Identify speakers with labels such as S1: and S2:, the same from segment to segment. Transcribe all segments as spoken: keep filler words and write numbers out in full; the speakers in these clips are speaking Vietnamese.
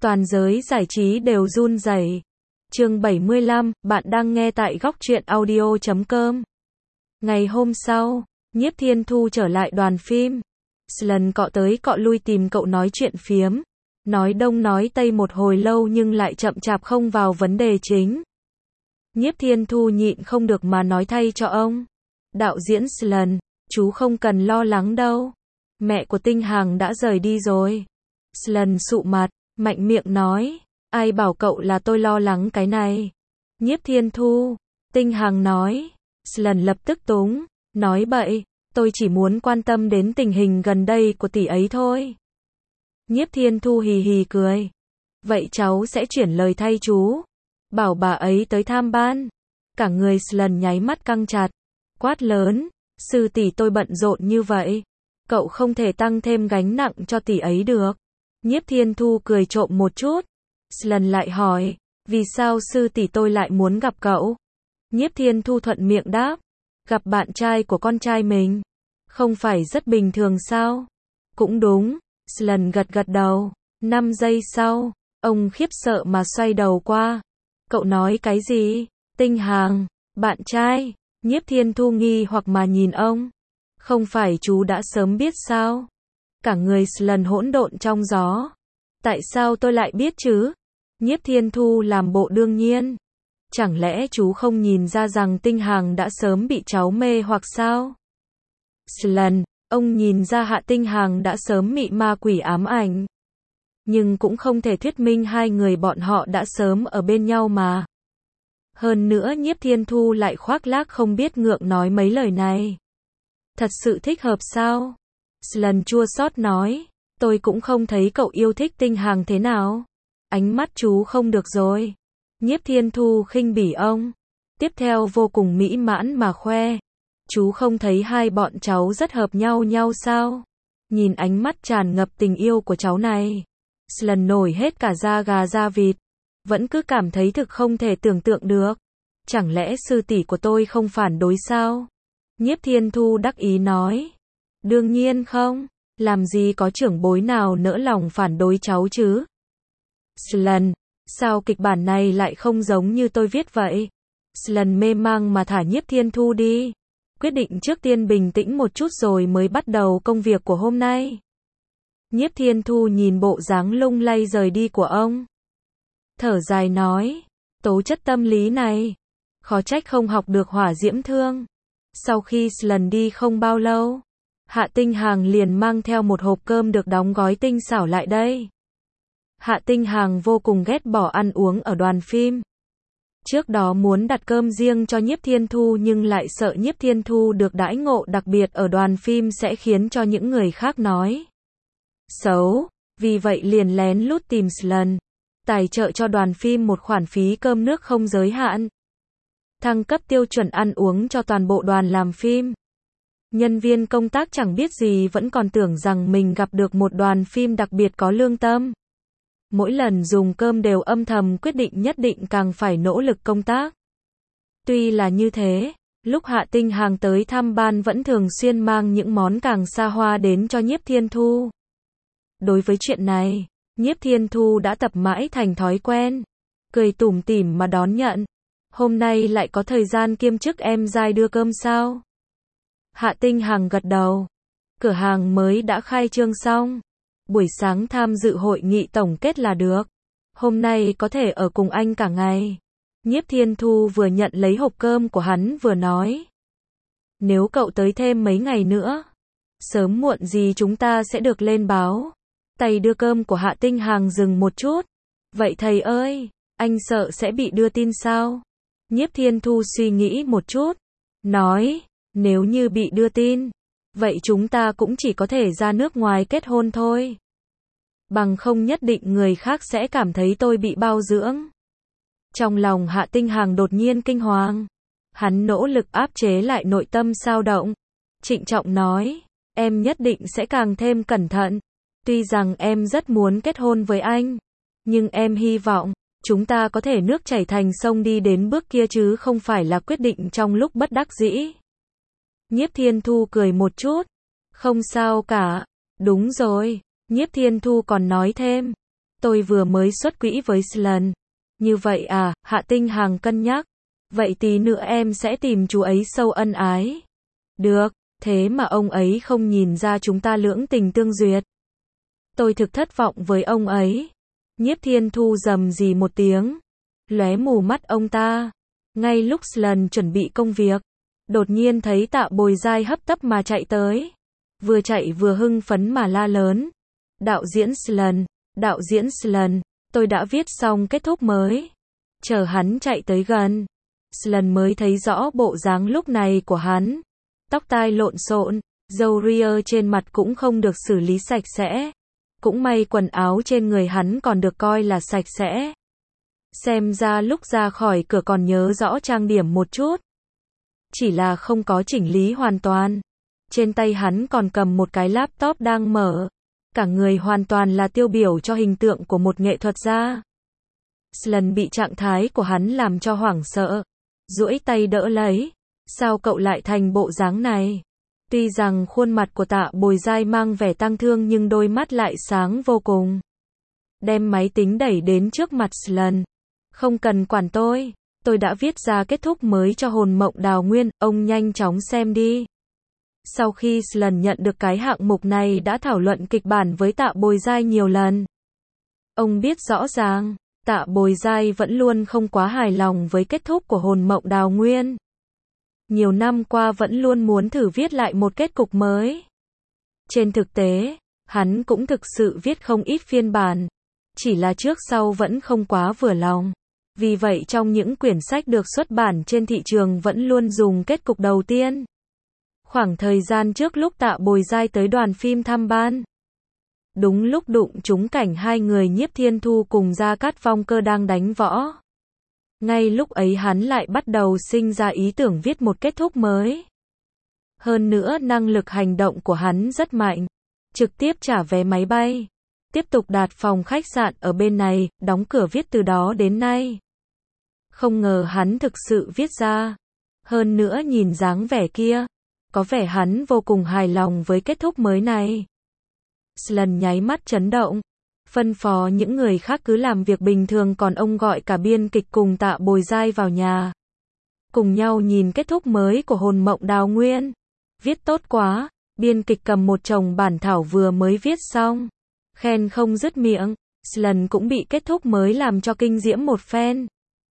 S1: Toàn giới giải trí đều run rẩy. Chương bảy mươi lăm, bạn đang nghe tại góc truyện audio chấm com. Ngày hôm sau, Nhiếp Thiên Thu trở lại đoàn phim. Lần cọ tới cọ lui tìm cậu nói chuyện phiếm. Nói đông nói tây một hồi lâu nhưng lại chậm chạp không vào vấn đề chính. Nhiếp Thiên Thu nhịn không được mà nói thay cho ông. Đạo diễn Lần, chú không cần lo lắng đâu. Mẹ của Tinh Hằng đã rời đi rồi. Lần sụ mặt, mạnh miệng nói. Ai bảo cậu là tôi lo lắng cái này. Nhiếp Thiên Thu, Tinh Hằng nói. Lần lập tức túng, nói bậy, tôi chỉ muốn quan tâm đến tình hình gần đây của tỷ ấy thôi. Nhiếp Thiên Thu hì hì cười. Vậy cháu sẽ chuyển lời thay chú. Bảo bà ấy tới tham ban. Cả người Lần nháy mắt căng chặt. Quát lớn, sư tỷ tôi bận rộn như vậy. Cậu không thể tăng thêm gánh nặng cho tỷ ấy được. Nhiếp Thiên Thu cười trộm một chút. Lần lại hỏi, vì sao sư tỷ tôi lại muốn gặp cậu? Nhiếp Thiên Thu thuận miệng đáp, gặp bạn trai của con trai mình. Không phải rất bình thường sao? Cũng đúng. Lần gật gật đầu. Năm giây sau, ông khiếp sợ mà xoay đầu qua. Cậu nói cái gì? Tinh Hằng, bạn trai. Nhiếp Thiên Thu nghi hoặc mà nhìn ông. Không phải chú đã sớm biết sao? Cả người Lần hỗn độn trong gió. Tại sao tôi lại biết chứ? Nhiếp Thiên Thu làm bộ đương nhiên. Chẳng lẽ chú không nhìn ra rằng Tinh Hằng đã sớm bị cháu mê hoặc sao? Lần, ông nhìn ra Hạ Tinh Hằng đã sớm bị ma quỷ ám ảnh. Nhưng cũng không thể thuyết minh hai người bọn họ đã sớm ở bên nhau mà. Hơn nữa Nhiếp Thiên Thu lại khoác lác không biết ngượng nói mấy lời này. Thật sự thích hợp sao? Lần chua xót nói, tôi cũng không thấy cậu yêu thích Tinh Hằng thế nào. Ánh mắt chú không được rồi. Nhiếp Thiên Thu khinh bỉ ông. Tiếp theo vô cùng mỹ mãn mà khoe. Chú không thấy hai bọn cháu rất hợp nhau nhau sao? Nhìn ánh mắt tràn ngập tình yêu của cháu này. Lần nổi hết cả da gà da vịt. Vẫn cứ cảm thấy thực không thể tưởng tượng được. Chẳng lẽ sư tỷ của tôi không phản đối sao? Nhiếp Thiên Thu đắc ý nói. Đương nhiên không. Làm gì có trưởng bối nào nỡ lòng phản đối cháu chứ? Lần, sao kịch bản này lại không giống như tôi viết vậy? Lần mê mang mà thả Nhiếp Thiên Thu đi. Quyết định trước tiên bình tĩnh một chút rồi mới bắt đầu công việc của hôm nay. Nhiếp Thiên Thu nhìn bộ dáng lung lay rời đi của ông. Thở dài nói, tố chất tâm lý này, khó trách không học được hỏa diễm thương. Sau khi Lần đi không bao lâu, Hạ Tinh Hằng liền mang theo một hộp cơm được đóng gói tinh xảo lại đây. Hạ Tinh Hằng vô cùng ghét bỏ ăn uống ở đoàn phim. Trước đó muốn đặt cơm riêng cho Nhiếp Thiên Thu nhưng lại sợ Nhiếp Thiên Thu được đãi ngộ đặc biệt ở đoàn phim sẽ khiến cho những người khác nói xấu, vì vậy liền lén lút tìm Lần tài trợ cho đoàn phim một khoản phí cơm nước không giới hạn. Thăng cấp tiêu chuẩn ăn uống cho toàn bộ đoàn làm phim. Nhân viên công tác chẳng biết gì vẫn còn tưởng rằng mình gặp được một đoàn phim đặc biệt có lương tâm. Mỗi lần dùng cơm đều âm thầm quyết định nhất định càng phải nỗ lực công tác. Tuy là như thế, lúc Hạ Tinh Hằng tới thăm ban vẫn thường xuyên mang những món càng xa hoa đến cho Nhiếp Thiên Thu. Đối với chuyện này, Nhiếp Thiên Thu đã tập mãi thành thói quen. Cười tủm tỉm mà đón nhận. Hôm nay lại có thời gian kiêm chức em giai đưa cơm sao? Hạ Tinh Hằng gật đầu. Cửa hàng mới đã khai trương xong. Buổi sáng tham dự hội nghị tổng kết là được. Hôm nay có thể ở cùng anh cả ngày. Nhiếp Thiên Thu vừa nhận lấy hộp cơm của hắn vừa nói. Nếu cậu tới thêm mấy ngày nữa, sớm muộn gì chúng ta sẽ được lên báo. Tay đưa cơm của Hạ Tinh Hằng dừng một chút. Vậy thầy ơi, anh sợ sẽ bị đưa tin sao? Nhiếp Thiên Thu suy nghĩ một chút. Nói, nếu như bị đưa tin, vậy chúng ta cũng chỉ có thể ra nước ngoài kết hôn thôi. Bằng không nhất định người khác sẽ cảm thấy tôi bị bao dưỡng. Trong lòng Hạ Tinh Hằng đột nhiên kinh hoàng. Hắn nỗ lực áp chế lại nội tâm xao động. Trịnh trọng nói, em nhất định sẽ càng thêm cẩn thận. Tuy rằng em rất muốn kết hôn với anh, nhưng em hy vọng chúng ta có thể nước chảy thành sông đi đến bước kia chứ không phải là quyết định trong lúc bất đắc dĩ. Nhiếp Thiên Thu cười một chút. Không sao cả. Đúng rồi. Nhiếp Thiên Thu còn nói thêm. Tôi vừa mới xuất quỹ với Slan. Như vậy à, Hạ Tinh Hằng cân nhắc. Vậy tí nữa em sẽ tìm chú ấy sâu ân ái. Được, thế mà ông ấy không nhìn ra chúng ta lưỡng tình tương duyệt. Tôi thực thất vọng với ông ấy. Nhiếp Thiên Thu rầm rì một tiếng. Lóe mù mắt ông ta. Ngay lúc Slan chuẩn bị công việc, đột nhiên thấy Tạ Bồi Giai hấp tấp mà chạy tới. Vừa chạy vừa hưng phấn mà la lớn. Đạo diễn Slan, đạo diễn Slan, tôi đã viết xong kết thúc mới. Chờ hắn chạy tới gần, Slan mới thấy rõ bộ dáng lúc này của hắn. Tóc tai lộn xộn, râu ria trên mặt cũng không được xử lý sạch sẽ. Cũng may quần áo trên người hắn còn được coi là sạch sẽ. Xem ra lúc ra khỏi cửa còn nhớ rõ trang điểm một chút. Chỉ là không có chỉnh lý hoàn toàn. Trên tay hắn còn cầm một cái laptop đang mở. Cả người hoàn toàn là tiêu biểu cho hình tượng của một nghệ thuật gia. Slan bị trạng thái của hắn làm cho hoảng sợ. Duỗi tay đỡ lấy. Sao cậu lại thành bộ dáng này? Tuy rằng khuôn mặt của Tạ Bồi Giai mang vẻ tang thương nhưng đôi mắt lại sáng vô cùng. Đem máy tính đẩy đến trước mặt Slan. Không cần quản tôi. Tôi đã viết ra kết thúc mới cho Hồn Mộng Đào Nguyên, ông nhanh chóng xem đi. Sau khi Slan nhận được cái hạng mục này đã thảo luận kịch bản với Tạ Bồi Giai nhiều lần. Ông biết rõ ràng, Tạ Bồi Giai vẫn luôn không quá hài lòng với kết thúc của Hồn Mộng Đào Nguyên. Nhiều năm qua vẫn luôn muốn thử viết lại một kết cục mới. Trên thực tế, hắn cũng thực sự viết không ít phiên bản. Chỉ là trước sau vẫn không quá vừa lòng. Vì vậy trong những quyển sách được xuất bản trên thị trường vẫn luôn dùng kết cục đầu tiên. Khoảng thời gian trước lúc Tạ Bồi Giai tới đoàn phim thăm ban. Đúng lúc đụng trúng cảnh hai người Nhiếp Thiên Thu cùng Gia Cát Phong Cơ đang đánh võ. Ngay lúc ấy hắn lại bắt đầu sinh ra ý tưởng viết một kết thúc mới. Hơn nữa năng lực hành động của hắn rất mạnh. Trực tiếp trả vé máy bay. Tiếp tục đạt phòng khách sạn ở bên này, đóng cửa viết từ đó đến nay. Không ngờ hắn thực sự viết ra. Hơn nữa nhìn dáng vẻ kia, có vẻ hắn vô cùng hài lòng với kết thúc mới này. Slan nháy mắt chấn động. Phân phó những người khác cứ làm việc bình thường còn ông gọi cả biên kịch cùng Tạ Bồi Giai vào nhà. Cùng nhau nhìn kết thúc mới của Hồn Mộng Đào Nguyên. Viết tốt quá, biên kịch cầm một chồng bản thảo vừa mới viết xong. Khen không dứt miệng, Slan cũng bị kết thúc mới làm cho kinh diễm một phen.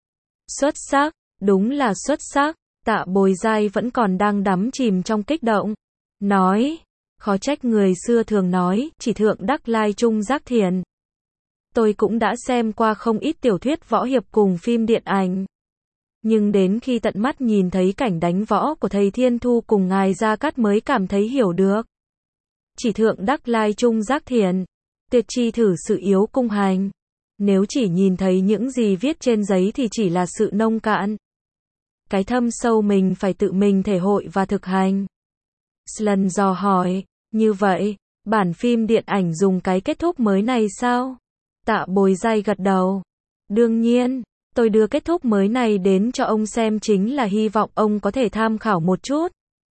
S1: Xuất sắc, đúng là xuất sắc, Tạ Bồi Giai vẫn còn đang đắm chìm trong kích động. Nói, khó trách người xưa thường nói, chỉ thượng đắc lai trung giác thiền. Tôi cũng đã xem qua không ít tiểu thuyết võ hiệp cùng phim điện ảnh. Nhưng đến khi tận mắt nhìn thấy cảnh đánh võ của thầy Thiên Thu cùng ngài Gia Cát mới cảm thấy hiểu được. Chỉ thượng đắc lai trung giác thiền, tuyệt chi thử sự yếu cung hành. Nếu chỉ nhìn thấy những gì viết trên giấy thì chỉ là sự nông cạn. Cái thâm sâu mình phải tự mình thể hội và thực hành. Slan dò hỏi, như vậy, bản phim điện ảnh dùng cái kết thúc mới này sao? Tạ Bồi Giai gật đầu. Đương nhiên, tôi đưa kết thúc mới này đến cho ông xem chính là hy vọng ông có thể tham khảo một chút.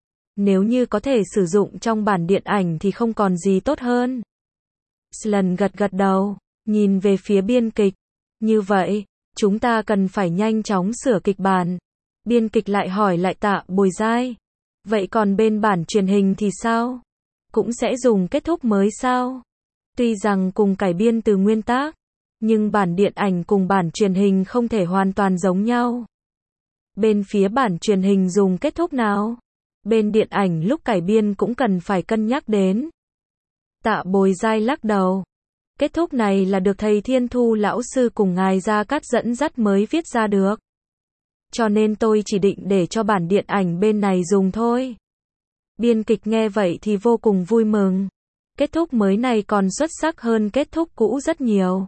S1: Nếu như có thể sử dụng trong bản điện ảnh thì không còn gì tốt hơn. Slan gật gật đầu, nhìn về phía biên kịch. Như vậy, chúng ta cần phải nhanh chóng sửa kịch bản. Biên kịch lại hỏi lại Tạ Bồi Giai. Vậy còn bên bản truyền hình thì sao? Cũng sẽ dùng kết thúc mới sao? Tuy rằng cùng cải biên từ nguyên tác, nhưng bản điện ảnh cùng bản truyền hình không thể hoàn toàn giống nhau. Bên phía bản truyền hình dùng kết thúc nào? Bên điện ảnh lúc cải biên cũng cần phải cân nhắc đến. Tạ Bồi Giai lắc đầu. Kết thúc này là được thầy Thiên Thu lão sư cùng ngài Gia Cát dẫn dắt mới viết ra được. Cho nên tôi chỉ định để cho bản điện ảnh bên này dùng thôi. Biên kịch nghe vậy thì vô cùng vui mừng. Kết thúc mới này còn xuất sắc hơn kết thúc cũ rất nhiều.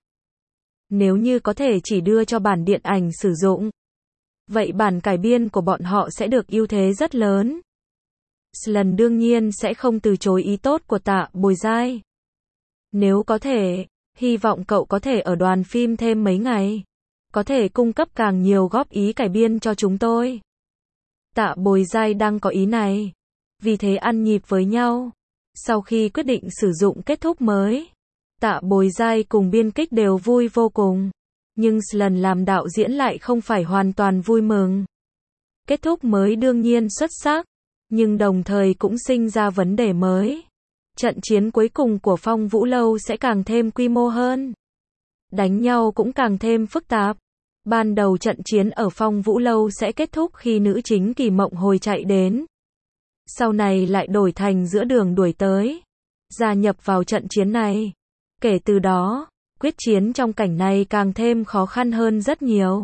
S1: Nếu như có thể chỉ đưa cho bản điện ảnh sử dụng, vậy bản cải biên của bọn họ sẽ được ưu thế rất lớn. Slan đương nhiên sẽ không từ chối ý tốt của Tạ Bồi Giai. Nếu có thể, hy vọng cậu có thể ở đoàn phim thêm mấy ngày. Có thể cung cấp càng nhiều góp ý cải biên cho chúng tôi. Tạ Bồi Giai đang có ý này. Vì thế ăn nhịp với nhau. Sau khi quyết định sử dụng kết thúc mới, Tạ Bồi Giai cùng biên kịch đều vui vô cùng. Nhưng lần làm đạo diễn lại không phải hoàn toàn vui mừng. Kết thúc mới đương nhiên xuất sắc, nhưng đồng thời cũng sinh ra vấn đề mới. Trận chiến cuối cùng của Phong Vũ Lâu sẽ càng thêm quy mô hơn. Đánh nhau cũng càng thêm phức tạp. Ban đầu trận chiến ở Phong Vũ Lâu sẽ kết thúc khi nữ chính Kỳ Mộng Hồi chạy đến. Sau này lại đổi thành giữa đường đuổi tới, gia nhập vào trận chiến này. Kể từ đó, quyết chiến trong cảnh này càng thêm khó khăn hơn rất nhiều.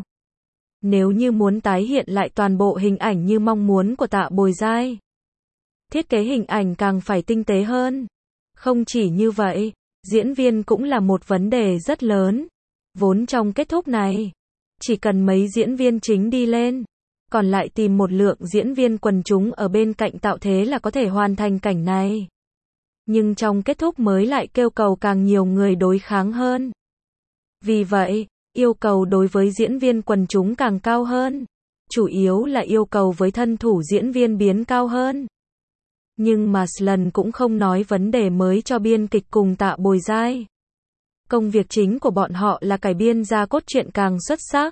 S1: Nếu như muốn tái hiện lại toàn bộ hình ảnh như mong muốn của Tạ Bồi Giai, thiết kế hình ảnh càng phải tinh tế hơn. Không chỉ như vậy, diễn viên cũng là một vấn đề rất lớn. Vốn trong kết thúc này, chỉ cần mấy diễn viên chính đi lên, còn lại tìm một lượng diễn viên quần chúng ở bên cạnh tạo thế là có thể hoàn thành cảnh này. Nhưng trong kết thúc mới lại kêu cầu càng nhiều người đối kháng hơn. Vì vậy, yêu cầu đối với diễn viên quần chúng càng cao hơn. Chủ yếu là yêu cầu với thân thủ diễn viên biến cao hơn. Nhưng mà Slan cũng không nói vấn đề mới cho biên kịch cùng Tạ Bồi Giai. Công việc chính của bọn họ là cải biên ra cốt truyện càng xuất sắc,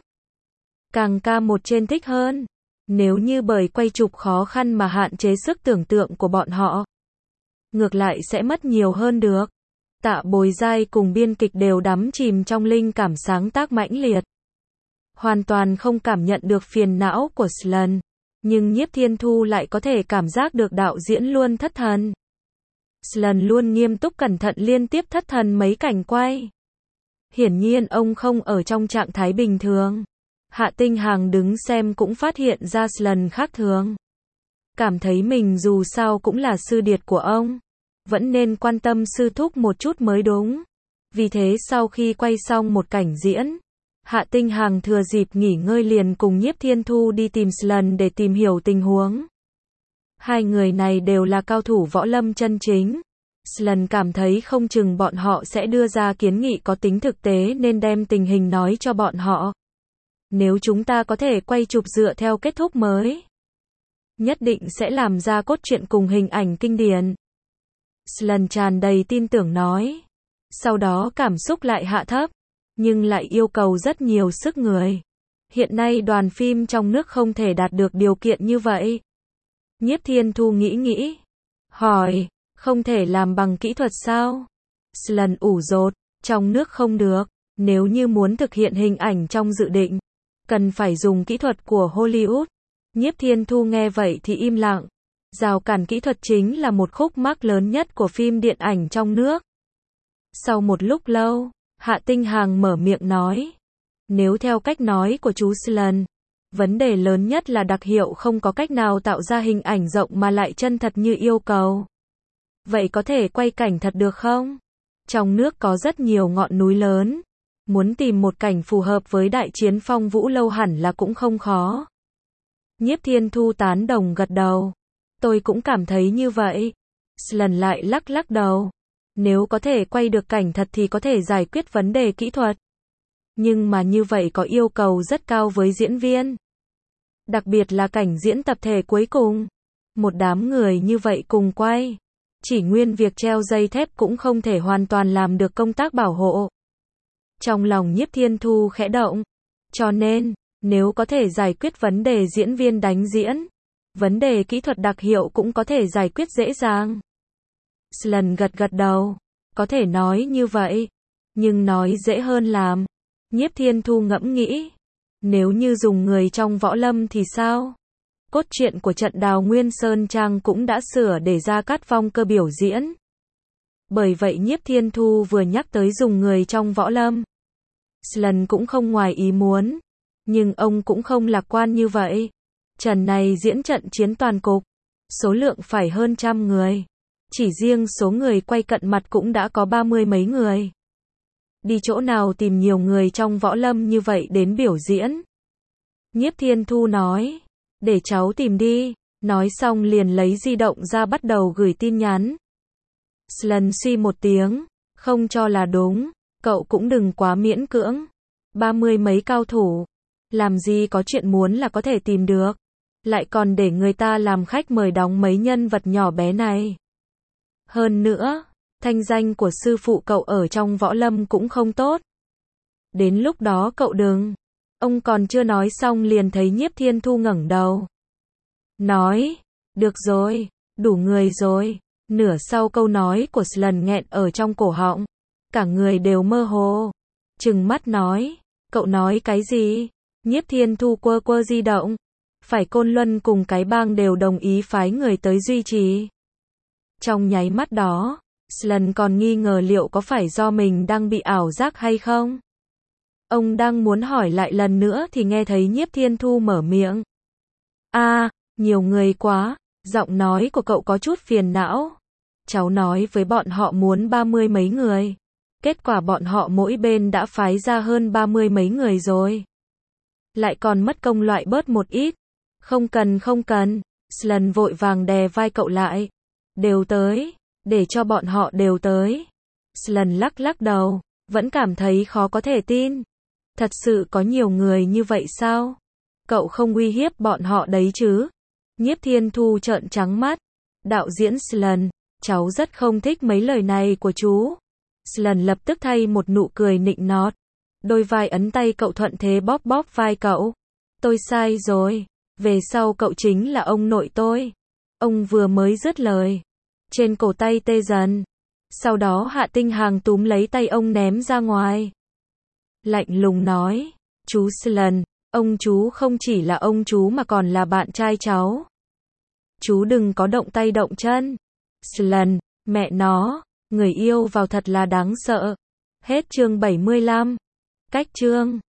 S1: càng ca một trên thích hơn. Nếu như bởi quay chụp khó khăn mà hạn chế sức tưởng tượng của bọn họ, ngược lại sẽ mất nhiều hơn được. Tạ Bồi Giai cùng biên kịch đều đắm chìm trong linh cảm sáng tác mãnh liệt, hoàn toàn không cảm nhận được phiền não của Slan. Nhưng Nhiếp Thiên Thu lại có thể cảm giác được đạo diễn luôn thất thần. Slan luôn nghiêm túc cẩn thận liên tiếp thất thần mấy cảnh quay. Hiển nhiên ông không ở trong trạng thái bình thường. Hạ Tinh Hằng đứng xem cũng phát hiện ra Slan khác thường. Cảm thấy mình dù sao cũng là sư điệt của ông, vẫn nên quan tâm sư thúc một chút mới đúng. Vì thế sau khi quay xong một cảnh diễn, Hạ Tinh Hằng thừa dịp nghỉ ngơi liền cùng Nhiếp Thiên Thu đi tìm Slan để tìm hiểu tình huống. Hai người này đều là cao thủ võ lâm chân chính. Slan cảm thấy không chừng bọn họ sẽ đưa ra kiến nghị có tính thực tế nên đem tình hình nói cho bọn họ. Nếu chúng ta có thể quay chụp dựa theo kết thúc mới, nhất định sẽ làm ra cốt truyện cùng hình ảnh kinh điển. Slan tràn đầy tin tưởng nói. Sau đó cảm xúc lại hạ thấp, nhưng lại yêu cầu rất nhiều sức người. Hiện nay đoàn phim trong nước không thể đạt được điều kiện như vậy. Nhiếp Thiên Thu nghĩ nghĩ, hỏi, không thể làm bằng kỹ thuật sao? Slan ủ rột, trong nước không được. Nếu như muốn thực hiện hình ảnh trong dự định, cần phải dùng kỹ thuật của Hollywood. Nhiếp Thiên Thu nghe vậy thì im lặng. Rào cản kỹ thuật chính là một khúc mắc lớn nhất của phim điện ảnh trong nước. Sau một lúc lâu, Hạ Tinh Hằng mở miệng nói. Nếu theo cách nói của chú Slan, vấn đề lớn nhất là đặc hiệu không có cách nào tạo ra hình ảnh rộng mà lại chân thật như yêu cầu. Vậy có thể quay cảnh thật được không? Trong nước có rất nhiều ngọn núi lớn. Muốn tìm một cảnh phù hợp với đại chiến Phong Vũ Lâu hẳn là cũng không khó. Nhiếp Thiên Thu tán đồng gật đầu. Tôi cũng cảm thấy như vậy. Slan lại lắc lắc đầu. Nếu có thể quay được cảnh thật thì có thể giải quyết vấn đề kỹ thuật. Nhưng mà như vậy có yêu cầu rất cao với diễn viên. Đặc biệt là cảnh diễn tập thể cuối cùng. Một đám người như vậy cùng quay. Chỉ nguyên việc treo dây thép cũng không thể hoàn toàn làm được công tác bảo hộ. Trong lòng Nhiếp Thiên Thu khẽ động. Cho nên, nếu có thể giải quyết vấn đề diễn viên đánh diễn, vấn đề kỹ thuật đặc hiệu cũng có thể giải quyết dễ dàng. Slan gật gật đầu. Có thể nói như vậy. Nhưng nói dễ hơn làm. Nhiếp Thiên Thu ngẫm nghĩ. Nếu như dùng người trong võ lâm thì sao? Cốt truyện của trận Đào Nguyên Sơn Trang cũng đã sửa để Gia Cát Phong cơ biểu diễn. Bởi vậy Nhiếp Thiên Thu vừa nhắc tới dùng người trong võ lâm, Slan cũng không ngoài ý muốn. Nhưng ông cũng không lạc quan như vậy. Trận này diễn trận chiến toàn cục. Số lượng phải hơn trăm người. Chỉ riêng số người quay cận mặt cũng đã có ba mươi mấy người. Đi chỗ nào tìm nhiều người trong võ lâm như vậy đến biểu diễn? Nhiếp Thiên Thu nói. Để cháu tìm đi. Nói xong liền lấy di động ra bắt đầu gửi tin nhắn. Slan suy một tiếng. Không cho là đúng. Cậu cũng đừng quá miễn cưỡng. Ba mươi mấy cao thủ. Làm gì có chuyện muốn là có thể tìm được. Lại còn để người ta làm khách mời đóng mấy nhân vật nhỏ bé này. Hơn nữa, Thanh danh của sư phụ cậu ở trong võ lâm cũng không tốt. Đến lúc đó cậu đừng. Ông còn chưa nói xong liền thấy Nhiếp Thiên Thu ngẩng đầu. Nói, được rồi, đủ người rồi. Nửa sau câu nói của Slan nghẹn ở trong cổ họng. Cả người đều mơ hồ. Trừng mắt nói, cậu nói cái gì? Nhiếp Thiên Thu quơ quơ di động. Phải Côn Luân cùng cái bang đều đồng ý phái người tới duy trì. Trong nháy mắt đó, Slan còn nghi ngờ liệu có phải do mình đang bị ảo giác hay không? Ông đang muốn hỏi lại lần nữa thì nghe thấy Nhiếp Thiên Thu mở miệng. A, à, nhiều người quá, giọng nói của cậu có chút phiền não. Cháu nói với bọn họ muốn ba mươi mấy người. Kết quả bọn họ mỗi bên đã phái ra hơn ba mươi mấy người rồi. Lại còn mất công loại bớt một ít. Không cần không cần, Slan vội vàng đè vai cậu lại. Đều tới, để cho bọn họ đều tới. Slan lắc lắc đầu, vẫn cảm thấy khó có thể tin. Thật sự có nhiều người như vậy sao? Cậu không uy hiếp bọn họ đấy chứ? Nhiếp Thiên Thu trợn trắng mắt. Đạo diễn Slan, cháu rất không thích mấy lời này của chú. Slan lập tức thay một nụ cười nịnh nọt. Đôi vai ấn tay cậu thuận thế bóp bóp vai cậu. Tôi sai rồi. Về sau cậu chính là ông nội tôi. Ông vừa mới dứt lời. Trên cổ tay tê dần. Sau đó Hạ Tinh Hàng túm lấy tay ông ném ra ngoài. Lạnh lùng nói. Chú Slan, ông chú không chỉ là ông chú mà còn là bạn trai cháu. Chú đừng có động tay động chân. Slan, mẹ nó, người yêu vào thật là đáng sợ. Hết chương bảy mươi lăm. Cách chương